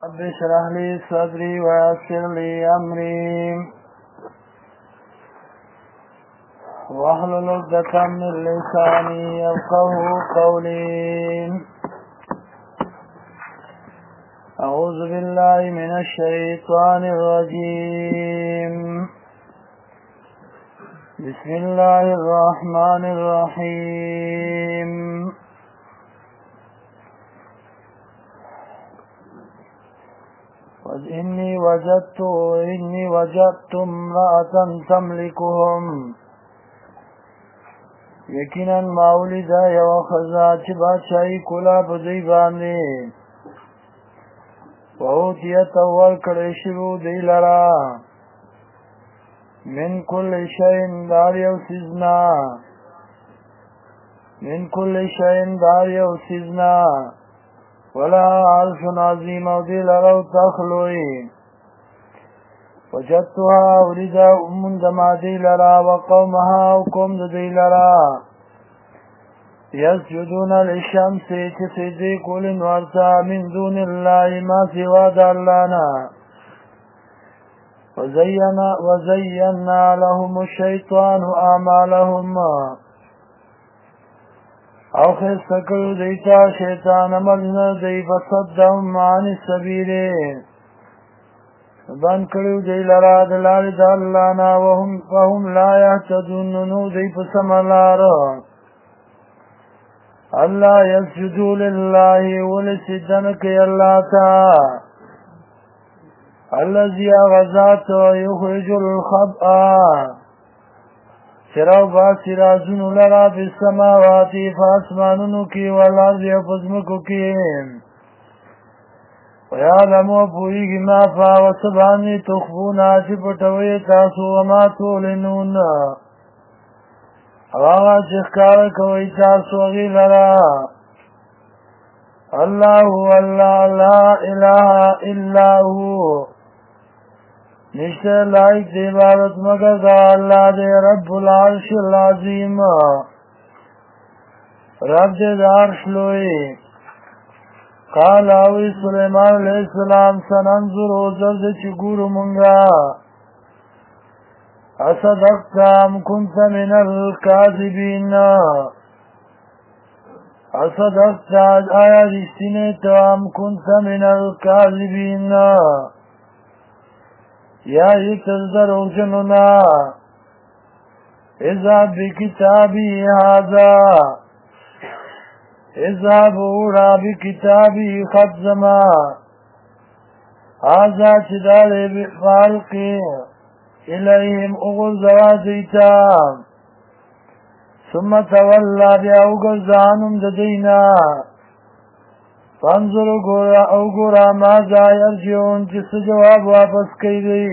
رب اشرح لي صدري ويسر لي أمري واحلل عقدة من لساني يفقهوا قولي. أعوذ بالله من الشيطان الرجيم. بسم الله الرحمن الرحيم. إني وجدت امرأة تملكهم. یقینا ماولیدا یو خزا چې بادشاہی کولا په دوی باندې ووتیت ورکړی شوی دی لرا من کل شیء دار یو سیزنا ولا عرش عظیم او دی لرو تخلوی وجدتها ولدا من دما دی لرا وقومها وقوم دی لرا يسجدون للشمس تسجدي كل ورتا من دون الله ما سوى دلانا وزينا لهم الشيطان أعمالهم او خستکل دیتا شیطان عملنا دی فصدهم عن السبیل بان کړو دی لرا دلال دلانا وهم لا يهتدون نو دی پسملار الله يسجدوا لله ولسجدنك الله تا الذي غزات يخرج الخبأ شراو باسی رازونو لرا فی السماواتی فاسمانونو کی والارض یفزمکو کی ویعلمو پوئیگی ما فاوسبانی تخفونا چی پتوی تاسو وما تولنون اواغا چخکار کوئی تاسو غی لرا اللہ لا الہ الا ہو نشتے لائق دی عبادت مگر دا اللہ دے رب العرش العظیم رب دے عرش لوئی. قال اوی سلیمان علیہ السلام سننظر و زرد چگور منگا اصدقتا ام کنت من الكاذبین اصدقتا آیا رشتینیتا ام کنت من الكاذبین یا یک تزدر اوجنونا اذهب بکتابی هذا اذهب اورا بکتابی خط زما هذا چدال بفالقی الیهم اغزوا دیتا ثم تولا بیا اغزانم ددینا فانظر او گورا ماذا یرجعون جس جواب واپس کئی دی.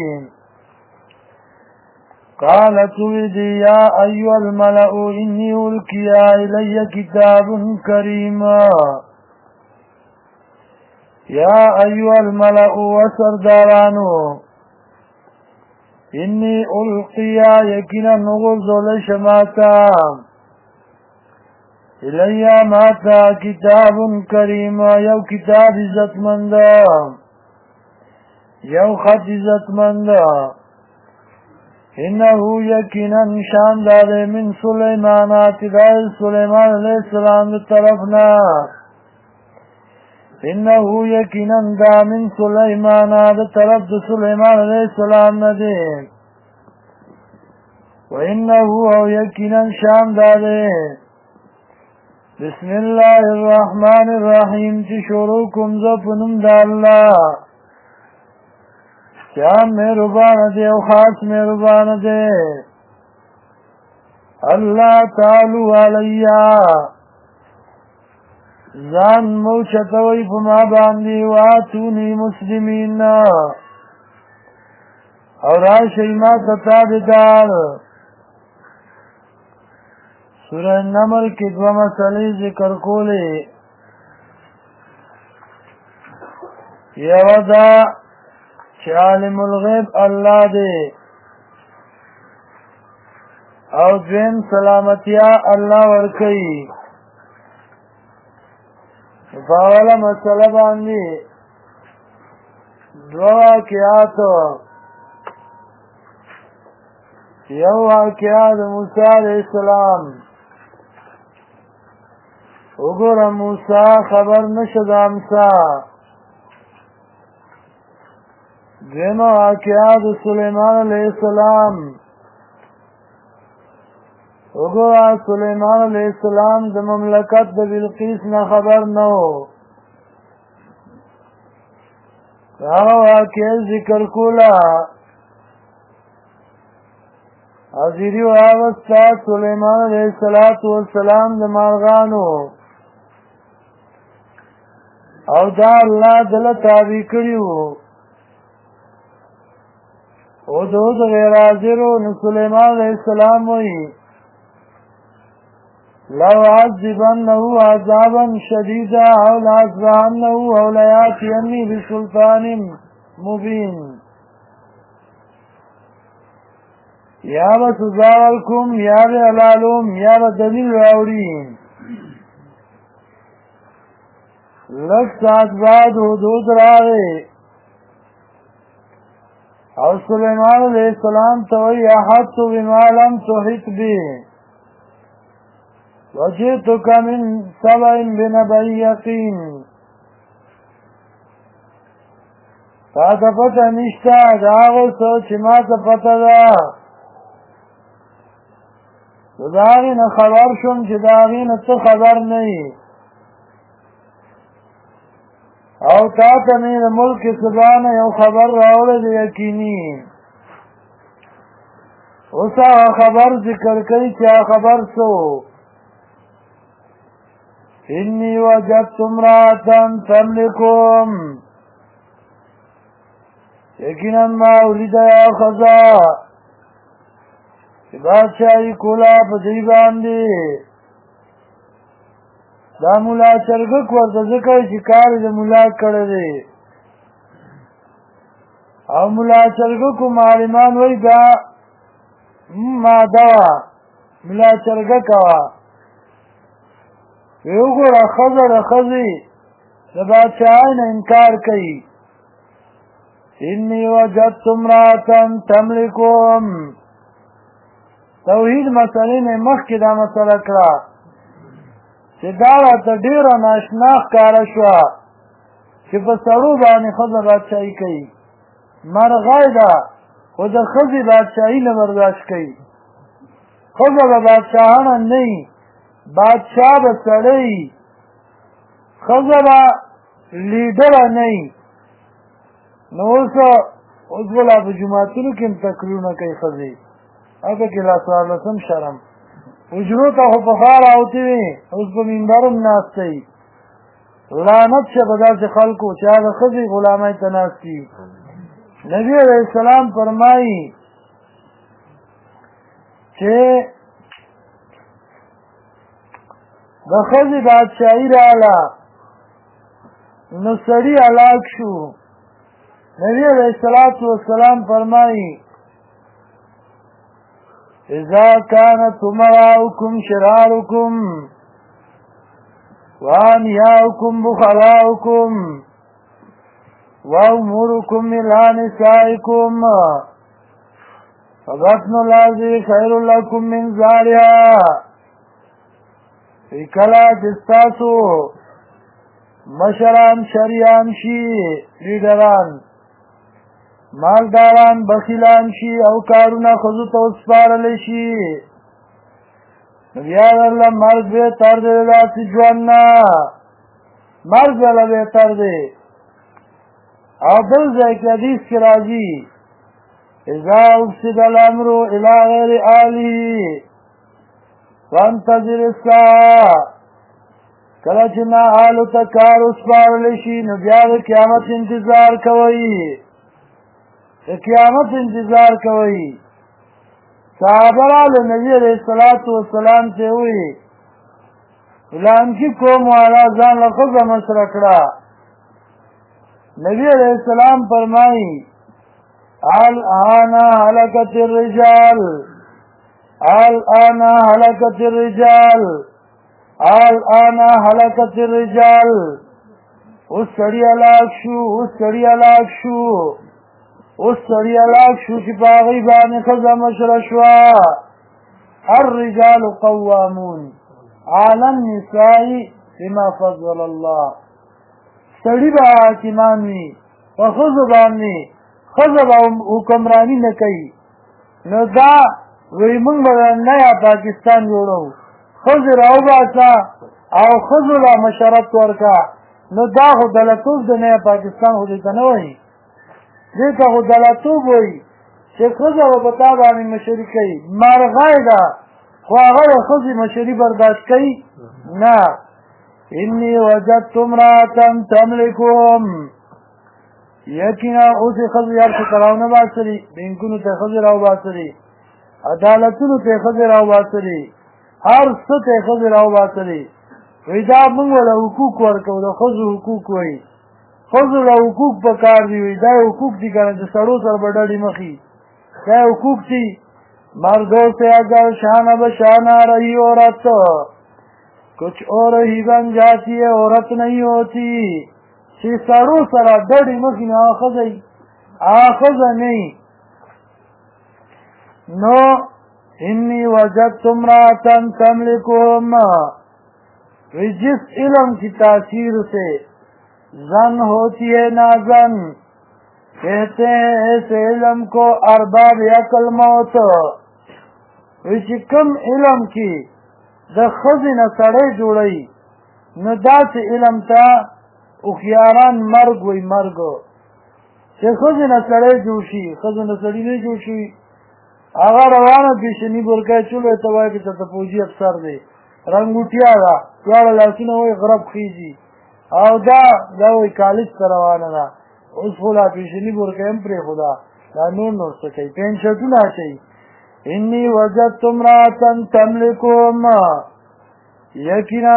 قالت ویدی یا ایوہ الملأ انی الکیا الی کتاب کریم. یا ایوہ الملأ وسردارانو انی الکیا یکینا نغزو لشماتا الیا ماتا کتاب کریم یو کتاب عزت مند یو خط عزت مند انہو یقینا شاندار من سلیمان اتدار سلیمان علیہ السلام طرفنا انہو یقینا دا من سلیمان طرف سلیمان علیہ السلام ندے وانہو یقینا شاندار بسم اللہ الرحمن الرحیم چی شروعکم زفنم دا اللہ کیا مہربان دے و خاص مہربان دے. اللہ تعالو علیہ زان موچتوی فما باندی واتونی مسلمین اور آشی ما تتابدار. سورہ نمل کی دو مسئلے ذکر کولے. یودا چه عالم الغیب اللہ دے او دویم سلامتیا اللہ ورکی. فاولا مسئلہ باندی دو واقعات یو واقعا د موسی علیہ السلام وګوره موسی خبر نشو د امسا دویمه واقعا د سلیمان علیہ السلام وګوره سلیمان علیہ السلام د مملکت د بلقیس نه خبر نو هغه واقعه ذکر کوله حضیری و آوستا سلیمان علیہ السلام د مارغانو او دا اللہ دل تابع کریو او دو غیر حاضرو نو سلیمان علیہ السلام وی لو عذبنه عذابا شدیدا او لعذبنه او لیاتینی بسلطان مبین یا با سزاورکم یا با علالوم یا با دلیل راوڑیم لگ ساعت بعد حدود راغے او سلیمان علیہ السلام توئی احط بما لم تحط بی وجئتک من سبع بنبأ یقین تا تا پتا نشتا داغو سو چی ما تا پتا دا داغی نه خبر شم چې داغی نه څه خبر نه او تا ته مې د ملک سبحانه یو خبر راوړی دی یقیني اوس هغه خبر ذکر کوي چې هغه خبر څه انی وجدت امرأة تملکهم یقینا ما ولیده یو ښځه چې بادشاہی کولا په دې باندې دا مولا چرګک ورته ځکه چې کار د مولا کړی دی او مولا چرګکو معلمان وایي دا ماده وه مولا چرګک وه وی وګوره ښځه د ښځې د بادشاهۍ نه انکار کوي انی وجدت امرأة تملکهم توحید مسئلې نه مخکې دا مسله کړه چې دا راته ډېره ناشنا ښکاره شوه چې په سړو باندې ښځه بادشاهي کوي مرغۍ ده خو د ښځې بادشاهي نه برداشت کوي ښځه به بادشاهانه نه وي بادشاه به سړی ښځه به لیډره نه وي نو اوس به لا په جوماتونو کې هم تقریرونه کوي ښځې هغه کې لا څوارلسم شرم حجرو ته خو پخوا راوتې وې اوس په منبر هم ناسته وي لعنت شه په داسې خلکو چې هغه ښځې غلامۍ ته ناست وي نبي علیه السلام فرمایي چې د ښځې بادشاهي راغله نو سړي هلاک شو نبي علیه السلام فرمایي اذا كانت امراؤكم شراركم وانياؤكم بخلاؤكم واموركم الى نسائكم فبطن الارض خير لكم من ظهرها کلا جستاسو مشران شریان شي لیډران مالداران بخیلان شي او کارونه ښځو ته وسپارلی شي بیا درله مرګ بهتر دی د داسې ژوند نه مرګ والا بهتر دی او بل ځای کې حدیث کې راځي اذا افسد الامر الى غیر اهله وانتظر الساعه کله چې نااهلو ته کار وسپارلی شي نو بیا د قیامت انتظار کوئ د قیامت انتظار کوي صحابه راغلو نبي علیه السلام ته وویل فلانکي قوم والا ځان له ښځه مشره کړه نبي علیه السلام فرمایي الآن هلكت الرجال الآن هلكت الرجال الآن هلكت الرجال اوس سړی هلاک شو چې په هغې باندې ښځه مشره شوه. الرجال قوامون على النساء بما فضل الله. سړي به حاکمان وي په ښځو باندې، ښځه به حکمراني نه کوي. نو دا وایي موږ به نیا پاکستان جوړو، ښځې راوباسه او ښځو له مشرت ورکه. نو دا خو دلتوب د نیا پاکستان خو دې ته نه وایي، دې ته خو دلتوب وایي چې ښځه به په تا باندې مشري کوي. مرغۍ ده خو هغه د ښځې مشري برداشت کوي نه. انی وجدت امرأة تملکهم. یقینا اوسې ښځې هر څه ته راونه باسلي، بینکونو ته ښځې راوباسلي، عدالتونو ته ښځې راوباسلي، هر څه ته ښځې راوباسلي. وایي دا موږ له حقوق ورکوو، د ښځو حقوق وایي، ښځو له حقوق په کار دي. وایي دا حقوق دي که نه چې سړو سره به ډډې مخي، دا حقوق دي. مردوں سے اگر شانہ بشانہ رہی عورت، کچھ اور ہی بن جاتی ہے عورت نہیں ہوتی. چې سړو سره ډډې مخي نو هغه ښځه نه وي. نو انی وجدت امرأة تملکهم. جس علم کی تاثیر سے زن ہوتی ہے نازن، کہتے ہیں ایسے علم کو ارباب عقل موت. چې کم علم کی د ښځې نه سړی جوړوي نو داسې علم ته هوښیاران مرګ وایي، مرګ. چې ښځې نه سړی جوړ شي، ښځو نه سړي نه جوړ شي. هغه روانه پیشني بورکۍ چولو ته وایي چې ته فوجي افسر دی، رنګوټیا ده، دواړه لاسونه وایي غرب خیږي، او دا وایي کالج ته روانه ده. اوس خو لا پیشني بورکۍ هم پرېښوده، دا نور څه کوي، پینټ شرټونه اچوي. انی وجدت امرأة تملکهم. یقینا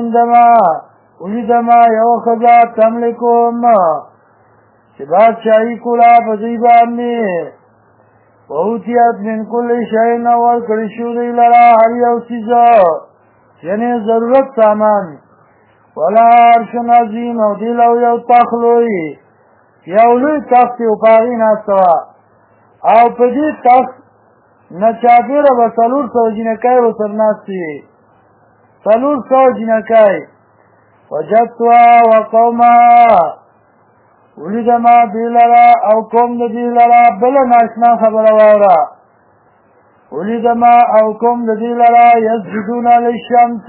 ولیدما یو ښځه تملکهم چې بادشاهي کوله په دوی باندې. وأوتیت من کل شیء، ورکړل شو دوی لره هر یو څیز، یعنې ضرورت سامان. ولها عرش عظیم، او دوی له یو تخت لوی، یو لوی تخت یې په هغې ناسته وه، او په دې تخت نه چاپېره به 400 جینکۍ ورسره ناستې وې، 400 جینکۍ. وجدتها وقومها، ولیدما دې لره او قوم د دې لره. بله ناشنا خبره واوره، ولیدما او قوم د دې لره یسجدون للشمس،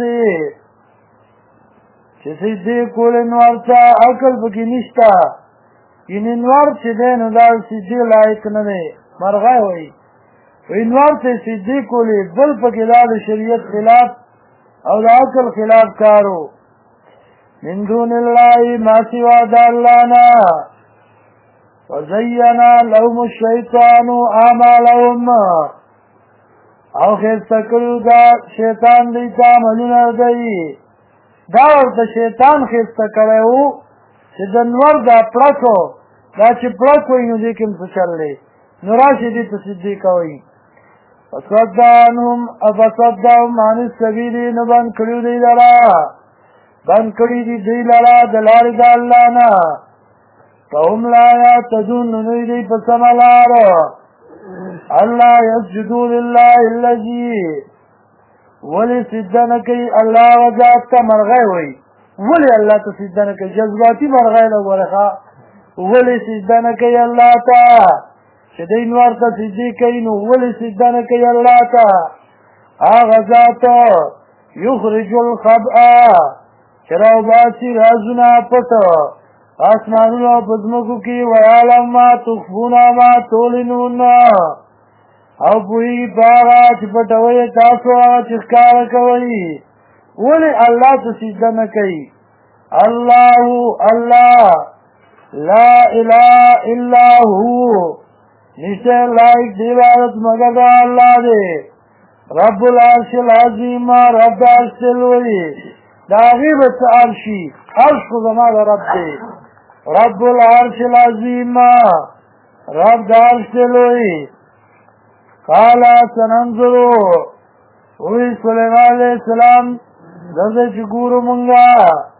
چې سجدې کولې نور ته عقل پکې نشته. یعنې نور چې دی نو دا سجدې لایق نه دی. مرغۍ وایي نور ته سجدې کولې، بل پکې دا د شریعت خلاف او د عقل خلاف کارو. من دون الله ما سوا د الله نه. وزین لهم الشیطان اعمالهم، او ښایسته کړي دا شیطان دوی ته عملونه دوی. دا ورته شیطان ښایسته کړی و چې د نور دا پړکو، دا چې پړک وایي نو دې کې هم څه چل دی، نو راشي دې ته سجدې کوئ. فصدهم عن السبیل، نو بند کړي دوی لره، بند کړي دي دوی لره د لارې د الله نه. فهم لا یهتدون، نو دوی دی په سمه لار. الله یسجدوا لله الذي، ولې سجده نه کوي الله وذات ته. مرغۍ وایي ولې الله ته سجده نه کوي، جذباتي مرغۍ له ورخه ولې سجده نه کوي الله ته، چې دی نور ته سجدې کوي نو ولې سجده نه کوي الله ته. هغه ذات یخرج الخبأ، چې راوباسي رازونه پټ آسمانونو او په ځمکو کې. ویعلم ما تخفون ما تعلنون، او پوهېږي په هغه چې پټوئ تاسو هغه چې ښکاره کوئ. ولې الله ته سجده نه کوي؟ الله لا اله الا هو، نشته لایق د عبادت مگر د الله دی. رب العرش العظیم، رب د عرش لوی، د هغې به څه عرشي، عرش خو زما د رب دی. رب العرش العظیم، رب د عرش لوی. قال سننظرو، وی سلیمان علیہ السلام دغه چې ګورو مونږه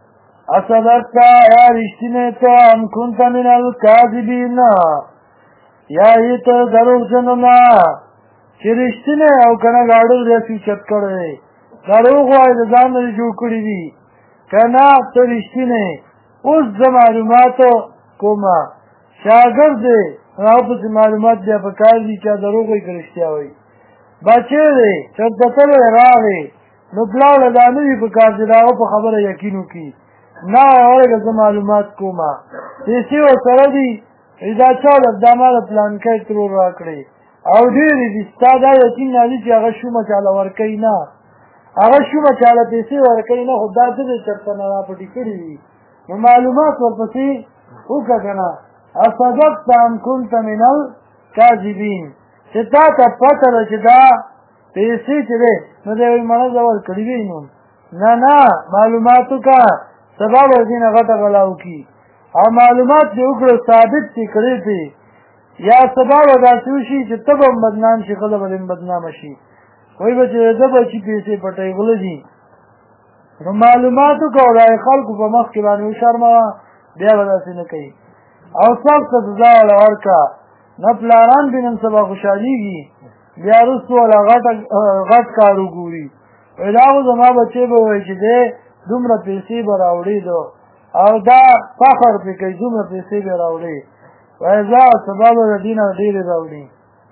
اصدقتا یا رشتینه تا ام کنتا من الکاذبین یا ایت دروغ جنونا چې رشتینه او کنه گاڑو ریسی چت کرده دروغ وائی دزان ری جو کری دی کنه تا رشتینه اوس د معلوماتو کومه شاگرد راو پس معلومات بیا پکار دی چا دروغ وی کرشتیا وی بچه دی چرتتل راغی نو پلاو لدانوی پکار دی راو پا خبر یقینو کی نا اورگا زه معلومات کوما پیسې ورسره دي دا چا دماغ پلانکی ترور راکړی او ډېرې دي ستا دا یقین نه دي چې هغه شومه چاله ورکوي نه هغه شومه چاله پیسې ورکوي نه خو دا څه دی چېرته نه راپټې کړي دي نو معلومات ورپسې وکړه که نه اصدقت ام کنت من الکاذبین چې تا ته پته ده چې دا پیسې چې دی نو د یوې مڼه زه ورکړي وي نو نه معلومات وکړه سبا ورځینه غټه غلاو کی او معلومات دې وکړه ثابت چې کړی دی یا سبا وداسې وشي چې ته به هم بدنام شي خلک به هم بدنامه شي وایي به چې ده بچي پیسې پټوي غله دي نو معلومات وکړه دا خلکو په مخ کې باندې وشرموه بیا به داسې نه کوي او سخته سزا وله ورکړه نه پلاران به نن سبا خوشحالېږي بیا وروسته وله غټ کار وګوري وایي دا خو زما بچی به وایي چې دی دومره پیسې به راوړي دو او دا فخر پې کوي دومره پیسې به راوړي وایي زه سبا به د دې نه ډېرې راوړي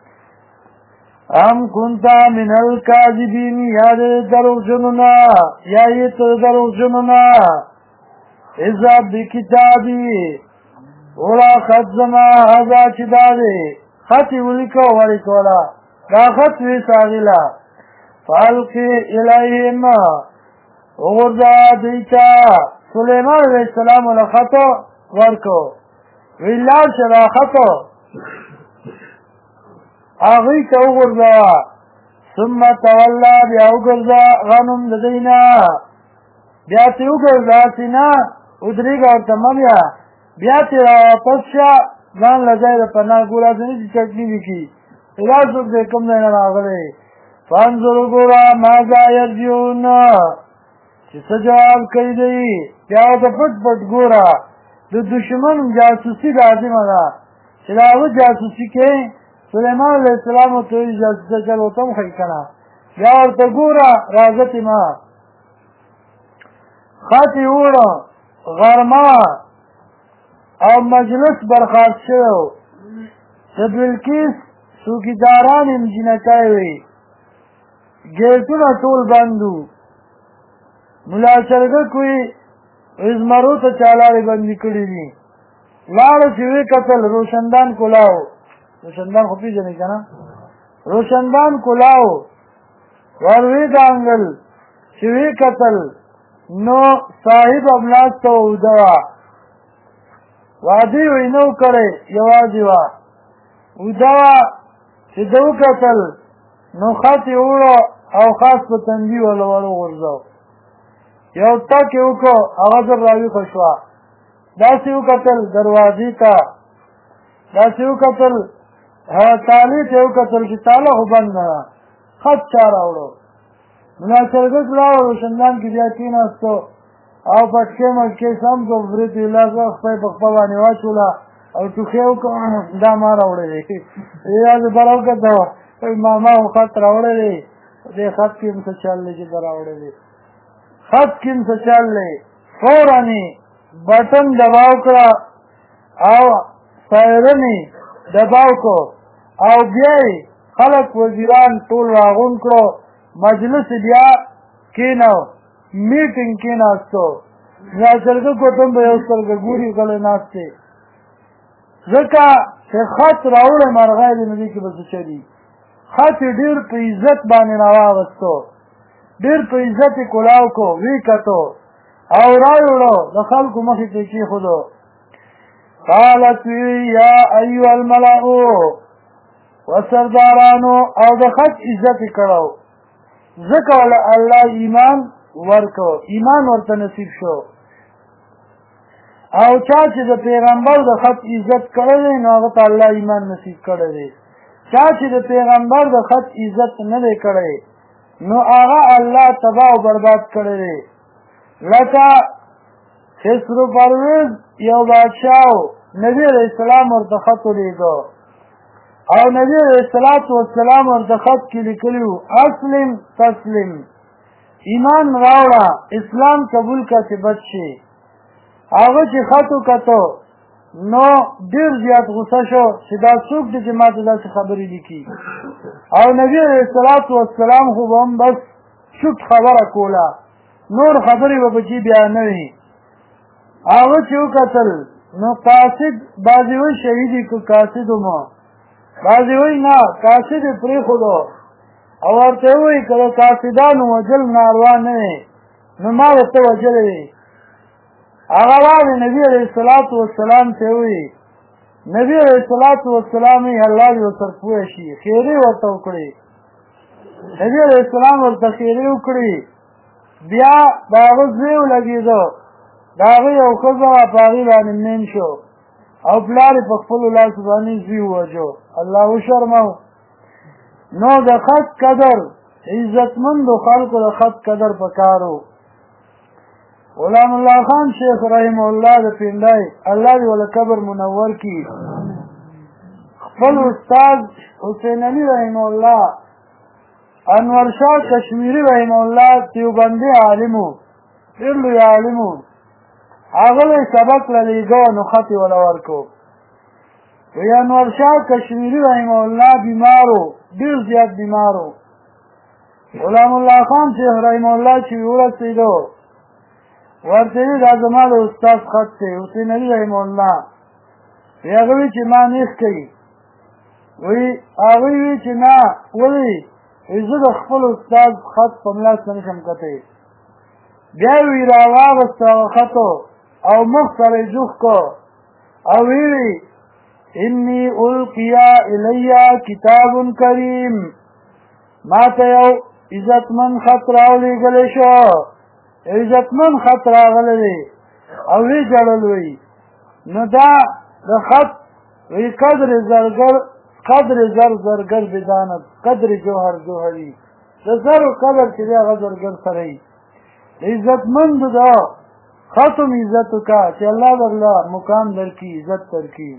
ام کنتا من الکاذبین یا د دروغجنو نه یا یې ته د دروغجنو نه اذهب بکتابي وړه خط زما هذا چې دا دی خط یې ولیکه ولیکوله دا خط ویساغله فالقي الیهم وغرزا دیتا سلیمان علیہ السلام علیہ خطو ورکو ویلال شرا خطو آغی تا وغرزا ثم تولا بیا وغرزا غنم لدینا بیا تی وغرزا سینا ادریگا و تمامیا بیا تی را واپس شا ځان لځای د پناه ګورا ځنې چې چټنی وکي ادا څوک دې کوم نه راغلی فانظر ګورا ماذا یرجون چې څه جواب کوي دی بیا ورته پټ پټ ګوره د دشمن جاسوسي لازمه ده چې د هغه جاسوسي کوي سلیمان علیه السلام ورته وایي جاسوسه چل ورته هم ښایي که نه بیا ورته ګوره راځتې ما خط یې وړه غرمه او مجلس برخاست شوی د بلقیس څوکیداران یې جینکۍ وې ګیټونه ټول بند وو ملا چرګک وی زمرو ته چالارې بندي کړي دي لاړه چې وی کتل روشندان کلاو روشندان خو پېژنئ که نه روشندان کلاو ور وی دانګل چې وی کتل نو صاحب املاک ته اوده وه وادي وی نو کړی یوازې وه اوده وه چې ده وکتل نو خط یې وړو او خاص په تندي وله ور وغورځو یو تک یې وکړو هغه زر راویښه شوه داسې وکتل دروازې ته داسې وکتل تالې ته یې وکتل چې تاله خو بنده ده خط چا راوړو ملا چرګک راوړ روشندان کې بیا کېناستو او پټکې مټکې سم کړو برید یې لاس خپۍ په خپه باندې واچوله او ټوخې وکړو دا ما راوړی دی یوازې بره وکته ماما خو خط راوړی دی دې خط کې هم څه چل دی چې ده راوړی دی خط کې څه چل دی فوراً بټن دباو کړه او سایرن دباو کړو او بیا خلک وزیران ټول راغونډ کړو مجلس بیا کېنو میټینګ کېناستو یا چرګک ورته هم به یو سترګه ګوري غلی ناست دی ځکه چې خط راوړی مرغی دی نو دې کې به څه چلي خط یې ډېر په عزت باندې راواغستو ډېر په عزت یې کلاو کو وی کتو او راوړو د خلکو مخې ته یې کېښودو قالت وی یا ایها الملأ و سردارانو او د خط عزت یې کړو ځکه وله الله ایمان ورکو ایمان ورته نصیب شو او چا چې د پیغمبر د خط عزت کړی دی نو هغه ته الله ایمان نصیب کړی دی چا چې د پیغمبر د خط عزت نه دی کړی نو هغه الله تباه او برباد کړی دی لکه خسرو پرویز یو بادشاو نبی علیہ السلام ورته خط ولیږه او نبی علیہ السلام ورته خط کې لیکلیو اسلم تسلم، ایمان راوړه اسلام قبول کا چې بچ شي. هغه چې خط وکتو نو ډیر زیات غصه شو چې دا څوک دی چې ماته داسې خبرې لیکي. او نبی علیہ السلام خو به هم بس چوپ خبره کوله، نور خبرې به پکې بیا نه وي. هغه چې وکتل نو قاصد بعضې وایي شهیدي که قاصد ومه، بعضې وایي نه قاصد یې پرېښودو او ورته یې وایي که د قاصدانو وژل ناروا نه وي نو ما به ته وژلی وي. هغه راغی نبي علیه السلام ته وایي، نبي علیه السلام یې الله دې ورسره پوه شي خیرې ورته وکړې. نبي علیه السلام ورته خیرې وکړې. بیا د هغه زوی ولګېده، د هغه یو ښځه وه په هغې باندې مین شو او پلار یې په خپلو لاسو باندې زوی ووژو. الله وشرمو. نو د خط قدر عزتمندو خلکو د خط قدر پکار و. غلام الله خان شیخ رحمه الله د پنډای الله دې وله قبر منور کړي، خپل استاد حسین علي رحمه الله، انور شاه کشمیری رحمه الله دیوبندي عالم و، ډېر لوی عالم و. هغه له سبق له لیږه نو خط یې وله ورکړو. وی انور شاه کشمیری رحمه الله بیمار و، ډېر زیات بیمار و. غلام الله خان شیخ رحمه الله چې ورسېدو ورته وی دا زما د استاد خط دی حسین علي رحمه الله. وی هغه وی چې ما نیخ کوي، وی هغه وی چې نه ولې زه د خپل استاد خط په ملاس نه شم کتی. بیا وی راواغسته هغه خطو او مخ سره یې جوخ کو او ویلي انی القیا الی کتاب کریم، ما ته یو عزتمن خط راولېږلی شو، عزتمن خط راغلی دی او وی جړل وی. نو دا د خط وی قدر زر زرگر بدانت قدر جوهر جوهری، د زرو قدر چې دی هغه زرگر سره وي. د عزتمندو دا خط هم عزت وکړه چې الله درله مقام درکړي عزت درکړي.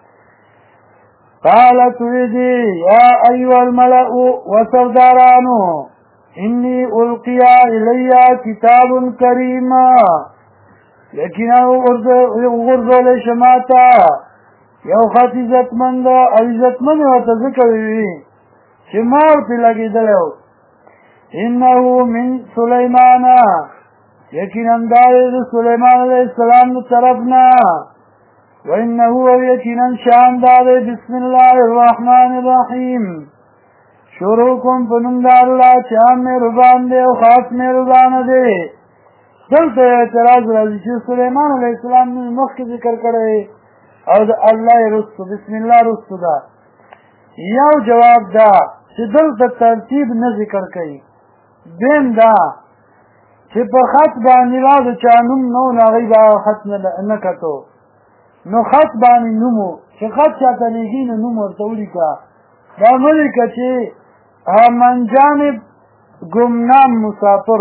قالت ویدی یا ایها الملأ وسردارانو انی القیا الی کتاب کریم، یقینا وغورځولی شماته یو خط عزتمند او عزتمند یې ورته ځکه ویلي چې ما ورپې لګېدلی و. انه من سلیمان، یقینا دا دی د سلیمان علیه السلام د طرف نه. وانه یقینا شان دا دی بسم الله الرحمن الرحیم، شروع کوم په نوم د الله چې عام مهربان دی او خاص مهربانه دی. دلته اعتراض راځي چې سلیمان علیه السلام مخکې ذکر کړی او د الله رستو بسم الله رستو ده. یو جواب دا چې دلته ترتیب نه ذکر کوي. دویم دا چې په خط باندې را د چا نوم نه و نو هغوی به خط نه کتو، نو خط باندې نوم و چې خط چاته لیږي نو نوم ورته ولیکه. دا مه لیکه چې من جانب ګمنام مسافر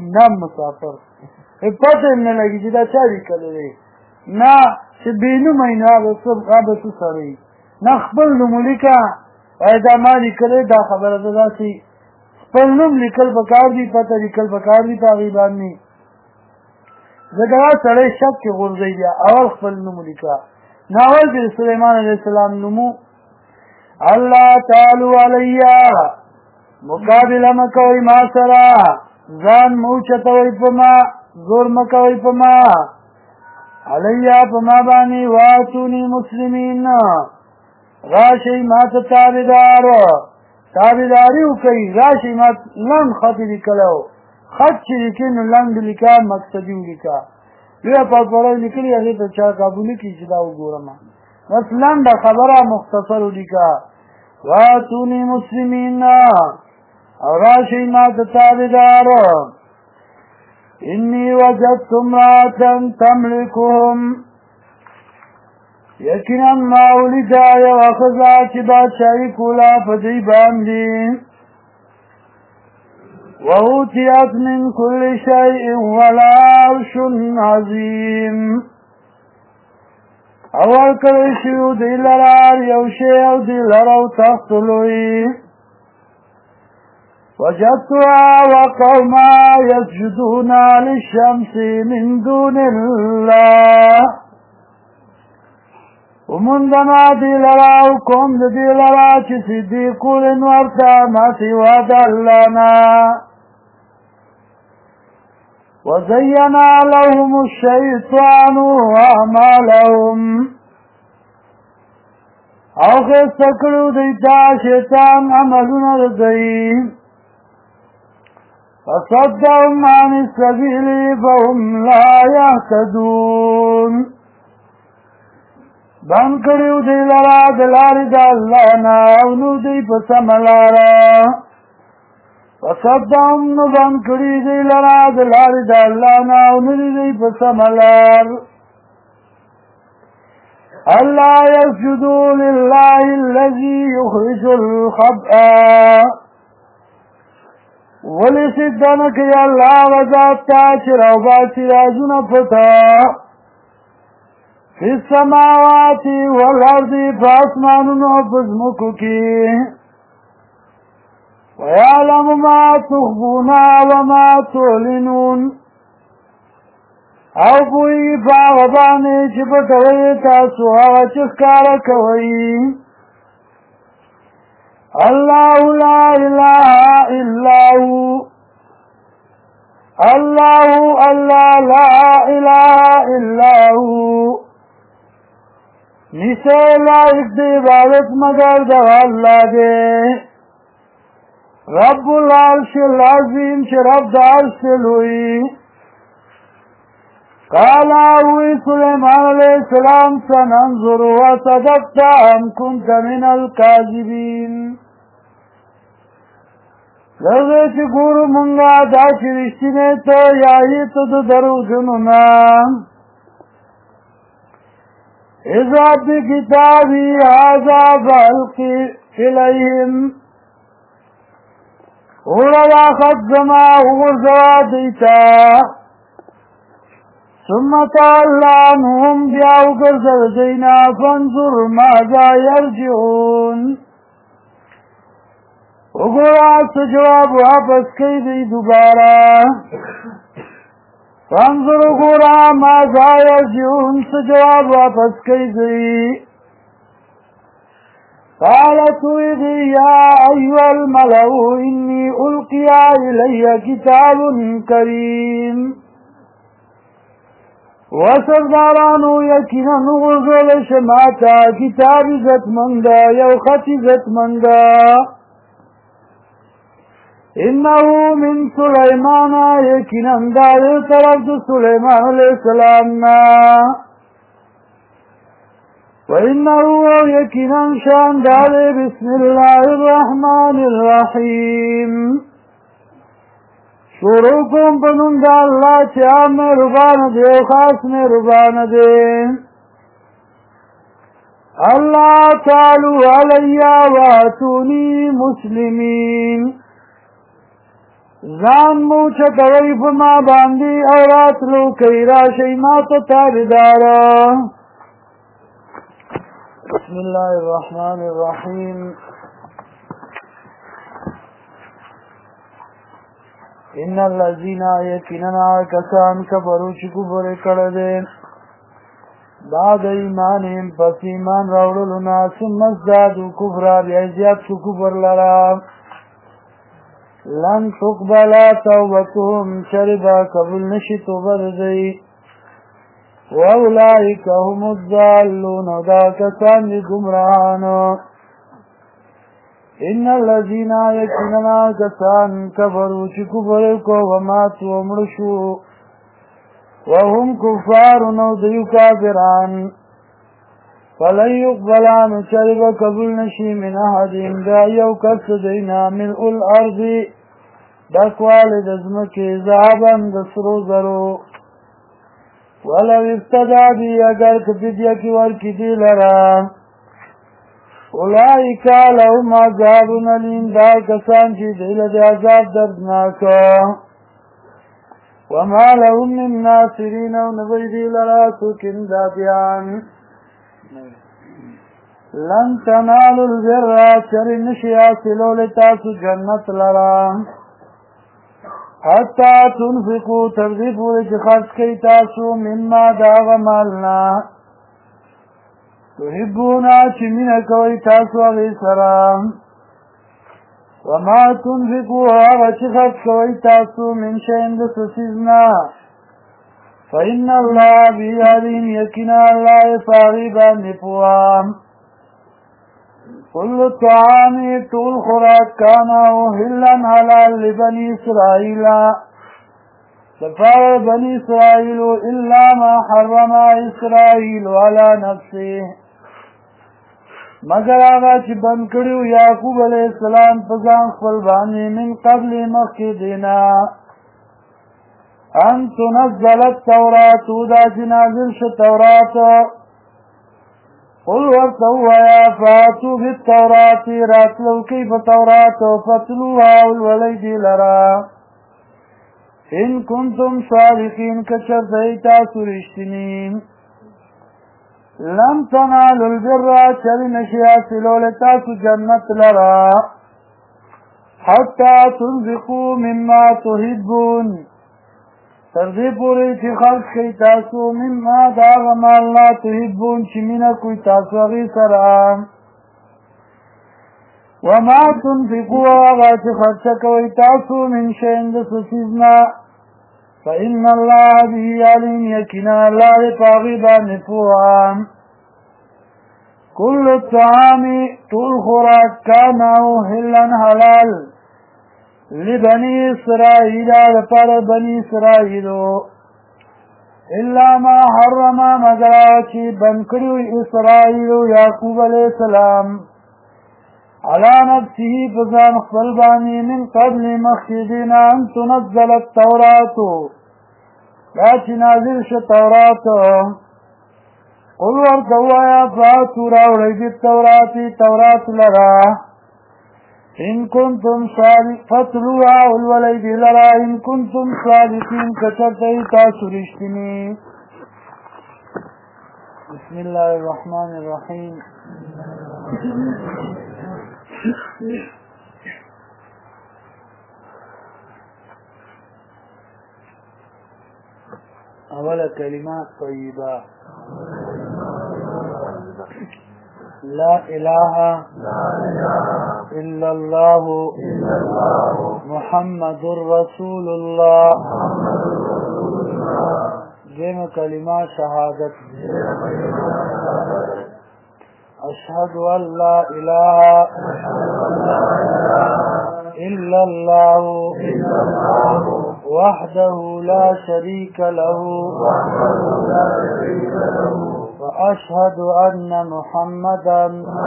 پته یې نه لګي چې دا چا لیکلی دی. نه چې بې نومه یې نو هغه څه سره وي، نه خپل نوم ولیکه دا ما لیکلی دا خبره ده. داسې خپل نوم لیکل پکار دي، پته لیکل پکار دي په هغې باندې. ځکه دا سړی شک کې غورځوي. بیا اول خپل نوم ولیکه. نو اول چې د سلیمان علیه السلام نومو الله تعالی علیه، مقابله مه کوئ ما سره، ځان مه اوچتوئ په ما، زور مه کوئ په ما، علیه په ما باندې واتوني مسلمین، راشئ ما ته تابعداري وکړئ. راشئ ما لنډ خط یې لیکلی و، خط چې لیکي نو لنډ لیکه مقصدي ولیکه. بیا پړپړی لیکلي هغې ته چا کابو نه کړي چې دا وګورم، بس لنډه خبره مختصر ولیکه. واتوني مسلمین، او راشئ ما ته تابعدار. انی وجدت امرأة تملکهم، یقینا ما ولیده یوه ښځه چې بادشاهي کوله په دوی باندې. وأوتيت من كل شيء ولها عرش عظيم اول کړی شو دی لرا یو شی او دی لرا تخت لوی وجدتها وقومها يسجدون للشمس من دون الله ومندما دی لرا وقوم دی لرا چې صدیقون ورته ما سوا د الله نه وزين لهم الشيطان أعمالهم او خستکړو دیتا شیطان عملونه رضی فصدهم عن السبيل فهم لا يهتدون بان کړو دی لرا د لارې د الله نه او نو دی په سمه لاره فصدهم نبان کری دی لرا دلار دا اللہ ناونی دی پسملار اللہ یسجدو للہ اللذی یخرج الخبآ ولی سدنکی اللہ وزاد تاچر او باسی رازون پتا فی السماواتی والارضی فاسمانون و پزمکو کی ويعلم ما تخفون وما تعلنون او بوئی فاغبانی چپتوئی تاسو آغا چخکارا کوئی اللہ لا الہ الا ہو اللہ لا الہ الا ہو نسے لائق دی عبادت مگر دا اللہ دے رب العرش العظیم چه رب دا عرش لوی قال اوی سلیمان علیہ السلام سننظر وصدقت ام کنت من الكاذبین لگه چه گورو منگا دا چه رشتینه تو یاهی تو دو درو جنونا اذا بکتابی هذا فالقی الیهم اورا خط زما وغرزوا دیتا ثم تعلانهم بیا وغرزو دینا فانظر ماذا یرجعون وګورا څه جواب واپس کوي دی دوباره فانظر وګورا ماذا یرجعون څه جواب واپس کوي دی قالت يا أيها الملأ إني ألقي إلي كتاب كريم وسردارانو يكنا نغزل شماتا كتاب ذات مندا يوخت ذات مندا إنه من سليمان يكنا دار طرف سليمان عليه السلام وإنه يكنا شان دالي بسم الله الرحمن الرحيم شروعكم بنون دا اللہ چاہ مہربان دے خاص مہربان دے اللہ تعالو علیہ واتونی مسلمین زان موچا کوئی فما باندی اورات لو کئی راشی ماتا تابدارا بسم الله الرحمن الرحيم ان الذين يكننا كسان كفروا كفر کړه بعد ایمانهم پس ایمان راوړلنا ثم ازدادوا كفرا بیا زیات کفر لرا لن تقبل توبتهم شربا قبل نشي توبه دی وَأُولَئِكَ هُمُ الضَّالُّونَ دا کسان دی گمراهانو ان الذين يكننا كسان كفروا چی کفر کو وماتوا ومرشو وهم كفار نو دیو کافران فلن يقبل عنه شرب قبل نشي من احدهم دا یو کس دینا ملء الارض دکوال دزمکی ذهبا دسرو زرو ولو افتدا بی اگر کفدیا کی ورکی دی لرا اولئک لهم عذاب علیم دا کسان چې دی له عذاب دردناک وما لهم من ناصرین او نبی دی لرا څوک امدادیان لن تنالوا البر چر نشي حاصلول تاسو جنت لرا حتی تنفقوا ترغیب پورې چې خرڅ کوي تاسو مما د هغه مالنا تحبون چې مینه کوئ تاسو هغې سره وما تنفقوا هغه چې خرڅ کوئ تاسو من شیء د څه څیز نه فإن الله به علیم یقینا الله په هغې باندې پوه كل الطعام طول خوراک کانا حلا حلال لبنی اسرائیل دفار بنی اسرائیل الا ما حرم اسرائیل على نفسه مگر آغا چی بند کریو یعقوب علیہ السلام پزان خپل بانی من قبل مخی دینا ان تنزل التورات دا جنازل ش تورات قل ورتویا فاتو بالتورات راتلو کیف تورات فتلوها والولید لرا ان کنتم صادقین کچر دیتا سرشتنین لم تنالوا البر چلی نشیا سلول تاسو جنت لرا حتی تنفقوا مما تحبون ترغیب پوری چې خلق کوي تاسو مما دا غمال لا تحبون چې مینه کوي تاسو هغې سره وما تنفقوا هغه چې خرچه کوئ تاسو من شیء د څه څیز نه فإن الله به علیم یقینا الله دې په هغې باندې پوه کل الطعام ټول خوراک کان حلا حلال لبنی اسرائیل لپاره بنی اسرائیلو الا ما حرم مگر چې بند کړي اسرائیلو یعقوب علیہ السلام علی نفسه په ځان خپل باندې من قبل مخکې دینا ان تنزل التورات دا چې نازل شه تورات قل ورته ووایه فاتو راوړئ بالتورات تورات لرا ان کنتم صادق فتلوها والولید لرا ان کنتم صادقین کچرتئی تاسو رشتنی بسم اللہ الرحمن الرحیم اول کلمات طیبہ لا الہ الا اللہ محمد رسول اللہ دیم کلمہ شہادت اشہد ان لا الہ الا اللہ وحدہ لا شریک له وأشهد أن محمدا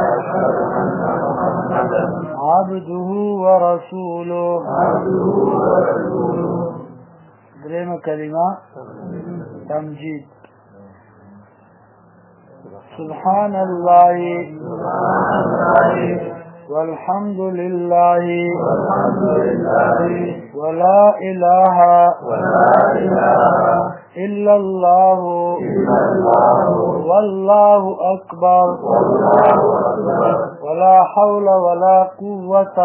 عبده ورسوله دریم کلمہ تمجید سبحان اللہ والحمد للہ ولا الہ الا اللہ واللہ اکبر ولا حول ولا قوة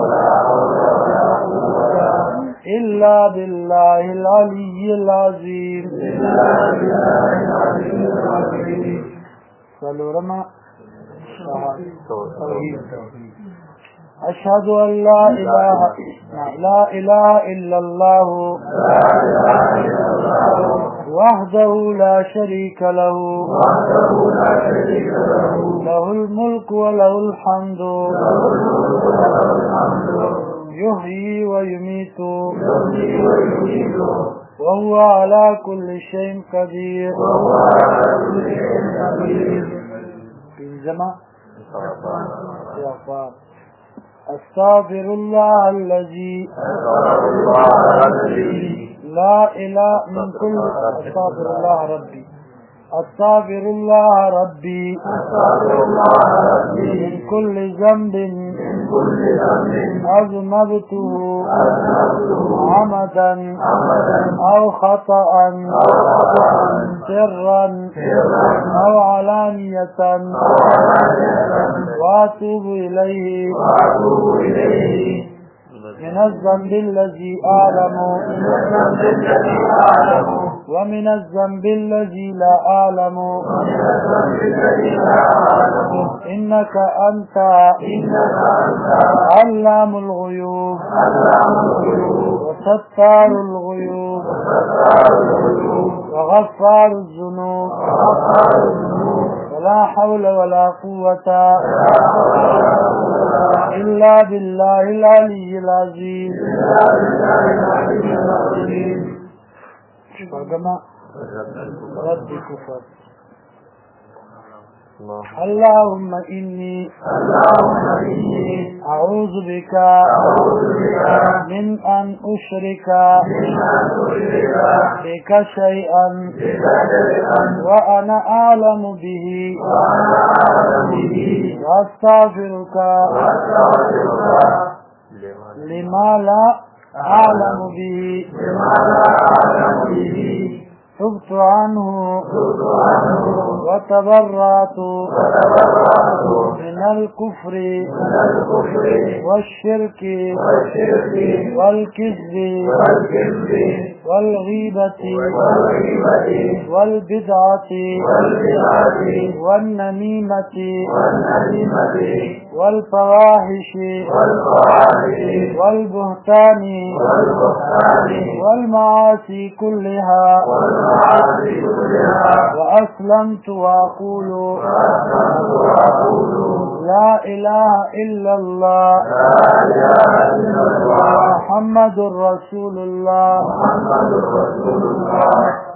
الا باللہ العلی العظیم سلورما اشهد ان لا اله الا الله وحده لا شريك له له الملك وله الحمد يحيي ويميت وهو على كل شيء قدير استغفر الله الذي لا إله من كل استغفر الله ربي أستغفر الله ربي من كل ذنب أذنبته عمدا أو خطأ سرا أو علانية وأتوب إليه من الذنب الذي أعلم ومن الذنب الذي لا أعلم إنك أنت علام الغيوب وستار الغيوب وغفار الذنوب ولا حول ولا قوة إلا بالله العلي العظيم. رد كفر. اللهم إني أعوذ بك من أن أشرك بك شيئا وأنا أعلم به وأستغفرك لما لا أعلم به تبت عنه وتبرأت من الكفر والشرك والكذب والغيبة والبدعة والنميمة والفواحش والبهتان والمعاصي كلها وأسلمت وأقول لا إله إلا الله محمد رسول الله.